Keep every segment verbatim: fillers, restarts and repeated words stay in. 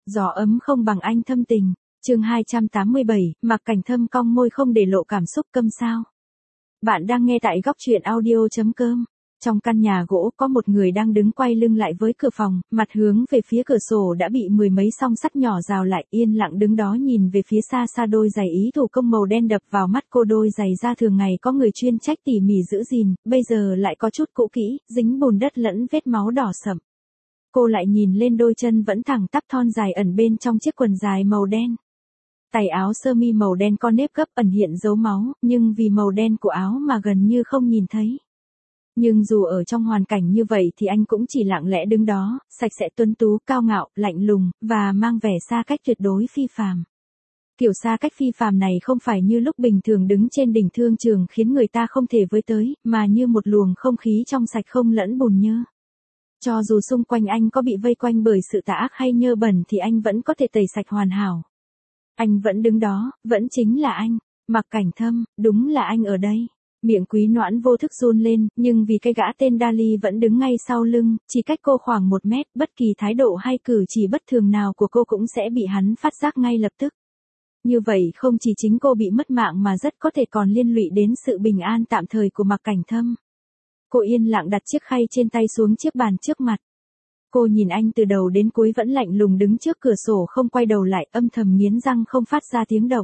Gió ấm không bằng anh thâm tình. Chương hai trăm tám mươi bảy, Mạc Cảnh Thâm cong môi không để lộ cảm xúc câm sao. Bạn đang nghe tại góc truyện audio chấm com. Trong căn nhà gỗ có một người đang đứng quay lưng lại với cửa phòng, mặt hướng về phía cửa sổ đã bị mười mấy song sắt nhỏ rào lại, yên lặng đứng đó nhìn về phía xa xa. Đôi giày ý thủ công màu đen đập vào mắt cô, đôi giày da thường ngày có người chuyên trách tỉ mỉ giữ gìn, bây giờ lại có chút cũ kỹ, dính bùn đất lẫn vết máu đỏ sậm. Cô lại nhìn lên đôi chân vẫn thẳng tắp thon dài ẩn bên trong chiếc quần dài màu đen. Tay áo sơ mi màu đen có nếp gấp ẩn hiện dấu máu, nhưng vì màu đen của áo mà gần như không nhìn thấy. Nhưng dù ở trong hoàn cảnh như vậy thì anh cũng chỉ lặng lẽ đứng đó, sạch sẽ tuấn tú, cao ngạo, lạnh lùng, và mang vẻ xa cách tuyệt đối phi phàm. Kiểu xa cách phi phàm này không phải như lúc bình thường đứng trên đỉnh thương trường khiến người ta không thể với tới, mà như một luồng không khí trong sạch không lẫn bùn nhơ. Cho dù xung quanh anh có bị vây quanh bởi sự tà ác hay nhơ bẩn thì anh vẫn có thể tẩy sạch hoàn hảo. Anh vẫn đứng đó, vẫn chính là anh. Mạc Cảnh Thâm, đúng là anh ở đây. Miệng Quý Noãn vô thức run lên, nhưng vì cái gã tên Dali vẫn đứng ngay sau lưng, chỉ cách cô khoảng một mét, bất kỳ thái độ hay cử chỉ bất thường nào của cô cũng sẽ bị hắn phát giác ngay lập tức. Như vậy không chỉ chính cô bị mất mạng mà rất có thể còn liên lụy đến sự bình an tạm thời của Mạc Cảnh Thâm. Cô yên lặng đặt chiếc khay trên tay xuống chiếc bàn trước mặt. Cô nhìn anh từ đầu đến cuối vẫn lạnh lùng đứng trước cửa sổ không quay đầu lại, âm thầm nghiến răng không phát ra tiếng động.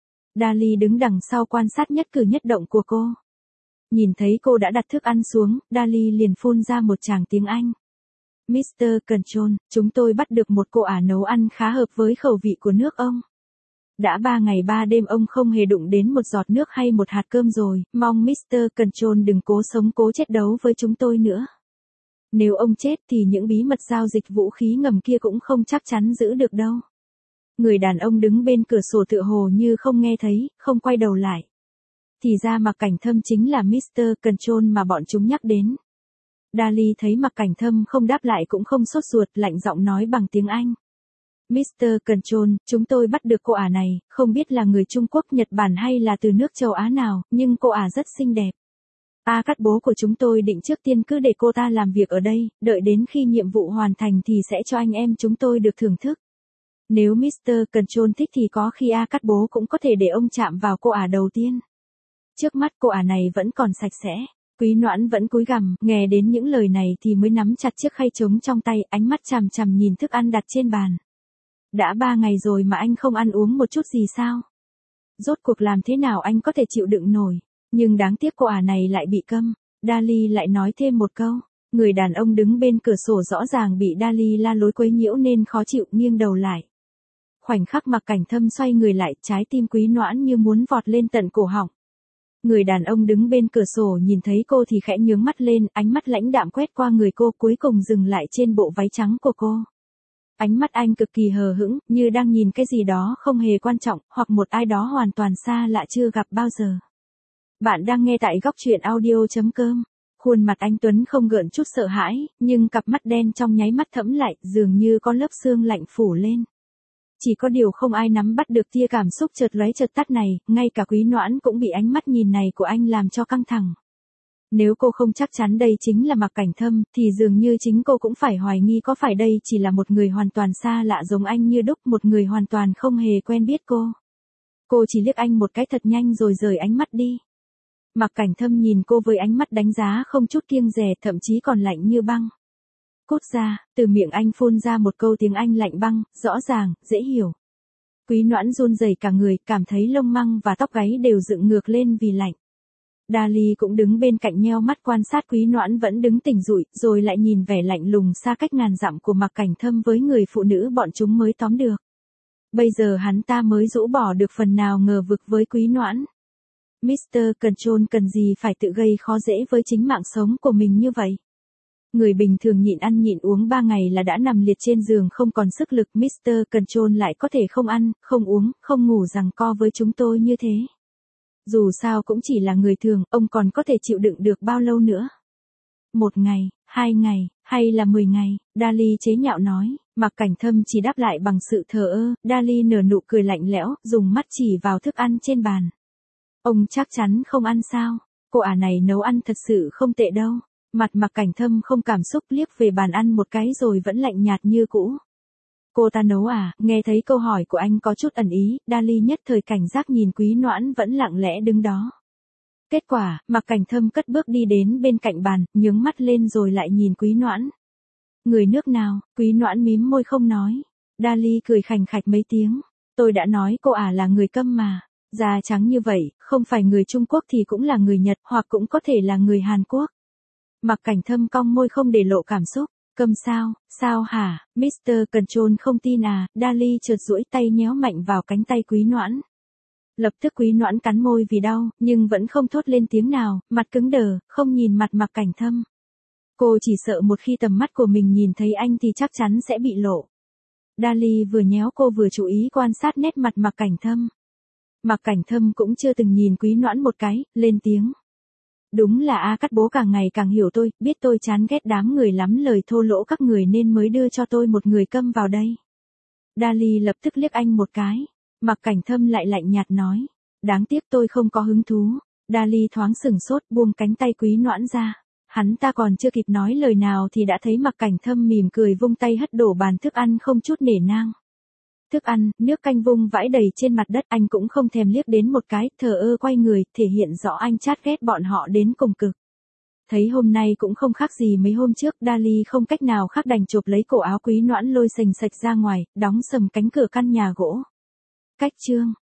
Dali đứng đằng sau quan sát nhất cử nhất động của cô. Nhìn thấy cô đã đặt thức ăn xuống, Dali liền phun ra một tràng tiếng Anh. mít tơ Control, chúng tôi bắt được một cô ả nấu ăn khá hợp với khẩu vị của nước ông. Đã ba ngày ba đêm ông không hề đụng đến một giọt nước hay một hạt cơm rồi, mong mít tơ Control đừng cố sống cố chết đấu với chúng tôi nữa. Nếu ông chết thì những bí mật giao dịch vũ khí ngầm kia cũng không chắc chắn giữ được đâu. Người đàn ông đứng bên cửa sổ tựa hồ như không nghe thấy, không quay đầu lại. Thì ra Mạc Cảnh Thâm chính là mít tơ Control mà bọn chúng nhắc đến. Dali thấy Mạc Cảnh Thâm không đáp lại cũng không sốt ruột, lạnh giọng nói bằng tiếng Anh. mít tơ Control, chúng tôi bắt được cô ả này, không biết là người Trung Quốc, Nhật Bản hay là từ nước châu Á nào, nhưng cô ả rất xinh đẹp. A Cát bố của chúng tôi định trước tiên cứ để cô ta làm việc ở đây, đợi đến khi nhiệm vụ hoàn thành thì sẽ cho anh em chúng tôi được thưởng thức. Nếu mít tơ Control thích thì có khi A Cát bố cũng có thể để ông chạm vào cô ả đầu tiên. Trước mắt cô ả này vẫn còn sạch sẽ. Quý Noãn vẫn cúi gằm, nghe đến những lời này thì mới nắm chặt chiếc khay trống trong tay, ánh mắt chằm chằm nhìn thức ăn đặt trên bàn. Đã ba ngày rồi mà anh không ăn uống một chút gì sao? Rốt cuộc làm thế nào anh có thể chịu đựng nổi? Nhưng đáng tiếc cô ả này lại bị câm. Dali lại nói thêm một câu. Người đàn ông đứng bên cửa sổ rõ ràng bị Dali la lối quấy nhiễu nên khó chịu, nghiêng đầu lại. Khoảnh khắc Mạc Cảnh Thâm xoay người lại, trái tim Quý Noãn như muốn vọt lên tận cổ họng. Người đàn ông đứng bên cửa sổ nhìn thấy cô thì khẽ nhướng mắt lên, ánh mắt lãnh đạm quét qua người cô, cuối cùng dừng lại trên bộ váy trắng của cô. Ánh mắt anh cực kỳ hờ hững, như đang nhìn cái gì đó không hề quan trọng, hoặc một ai đó hoàn toàn xa lạ chưa gặp bao giờ. Bạn đang nghe tại góc truyện audio chấm com. Khuôn mặt anh Tuấn không gợn chút sợ hãi, nhưng cặp mắt đen trong nháy mắt thẫm lại, dường như có lớp sương lạnh phủ lên. Chỉ có điều không ai nắm bắt được tia cảm xúc chợt lóe chợt tắt này, ngay cả Quý Noãn cũng bị ánh mắt nhìn này của anh làm cho căng thẳng. Nếu cô không chắc chắn đây chính là Mạc Cảnh Thâm, thì dường như chính cô cũng phải hoài nghi có phải đây chỉ là một người hoàn toàn xa lạ giống anh như đúc, một người hoàn toàn không hề quen biết cô. Cô chỉ liếc anh một cái thật nhanh rồi rời ánh mắt đi. Mạc Cảnh Thâm nhìn cô với ánh mắt đánh giá không chút kiêng dè, thậm chí còn lạnh như băng. Cút ra, từ miệng anh phun ra một câu tiếng Anh lạnh băng, rõ ràng, dễ hiểu. Quý Noãn run rẩy cả người, cảm thấy lông măng và tóc gáy đều dựng ngược lên vì lạnh. Dali cũng đứng bên cạnh nheo mắt quan sát Quý Noãn vẫn đứng tỉnh rụi, rồi lại nhìn vẻ lạnh lùng xa cách ngàn dặm của Mạc Cảnh Thâm với người phụ nữ bọn chúng mới tóm được. Bây giờ hắn ta mới rũ bỏ được phần nào ngờ vực với Quý Noãn. mít tơ Control cần gì phải tự gây khó dễ với chính mạng sống của mình như vậy? Người bình thường nhịn ăn nhịn uống ba ngày là đã nằm liệt trên giường không còn sức lực, mít tơ Control lại có thể không ăn, không uống, không ngủ giằng co với chúng tôi như thế. Dù sao cũng chỉ là người thường, ông còn có thể chịu đựng được bao lâu nữa? Một ngày, hai ngày, hay là mười ngày? Dali chế nhạo nói. Mạc Cảnh Thâm chỉ đáp lại bằng sự thờ ơ. Dali nở nụ cười lạnh lẽo, dùng mắt chỉ vào thức ăn trên bàn. Ông chắc chắn không ăn sao? Cô ả này nấu ăn thật sự không tệ đâu. Mặt Mạc Cảnh Thâm không cảm xúc, liếc về bàn ăn một cái rồi vẫn lạnh nhạt như cũ. Cô ta nấu à? Nghe thấy câu hỏi của anh có chút ẩn ý, Dali nhất thời cảnh giác nhìn Quý Noãn vẫn lặng lẽ đứng đó. Kết quả, Mạc Cảnh Thâm cất bước đi đến bên cạnh bàn, nhướng mắt lên rồi lại nhìn Quý Noãn. Người nước nào? Quý Noãn mím môi không nói. Dali cười khành khạch mấy tiếng. Tôi đã nói cô ả là người Câm mà. Da trắng như vậy, không phải người Trung Quốc thì cũng là người Nhật, hoặc cũng có thể là người Hàn Quốc. Mạc Cảnh Thâm cong môi không để lộ cảm xúc. Câm sao? Sao hả? mít tơ Control không tin à? Dali chợt duỗi tay nhéo mạnh vào cánh tay Quý Noãn. Lập tức Quý Noãn cắn môi vì đau, nhưng vẫn không thốt lên tiếng nào, mặt cứng đờ, không nhìn mặt Mạc Cảnh Thâm. Cô chỉ sợ một khi tầm mắt của mình nhìn thấy anh thì chắc chắn sẽ bị lộ. Dali vừa nhéo cô vừa chú ý quan sát nét mặt Mạc Cảnh Thâm. Mạc Cảnh Thâm cũng chưa từng nhìn Quý Noãn một cái, lên tiếng. Đúng là A Cát bố càng ngày càng hiểu tôi, biết tôi chán ghét đám người lắm lời thô lỗ các người nên mới đưa cho tôi một người Câm vào đây. Dali lập tức liếc anh một cái. Mạc Cảnh Thâm lại lạnh nhạt nói. Đáng tiếc tôi không có hứng thú. Dali thoáng sừng sốt buông cánh tay Quý Noãn ra. Hắn ta còn chưa kịp nói lời nào thì đã thấy Mạc Cảnh Thâm mỉm cười vung tay hất đổ bàn thức ăn không chút nể nang. Thức ăn, nước canh vung vãi đầy trên mặt đất, anh cũng không thèm liếc đến một cái, thờ ơ quay người, thể hiện rõ anh chát ghét bọn họ đến cùng cực. Thấy hôm nay cũng không khác gì mấy hôm trước, Dali không cách nào khác đành chộp lấy cổ áo Quý Noãn lôi sành sạch ra ngoài, đóng sầm cánh cửa căn nhà gỗ. Cách chương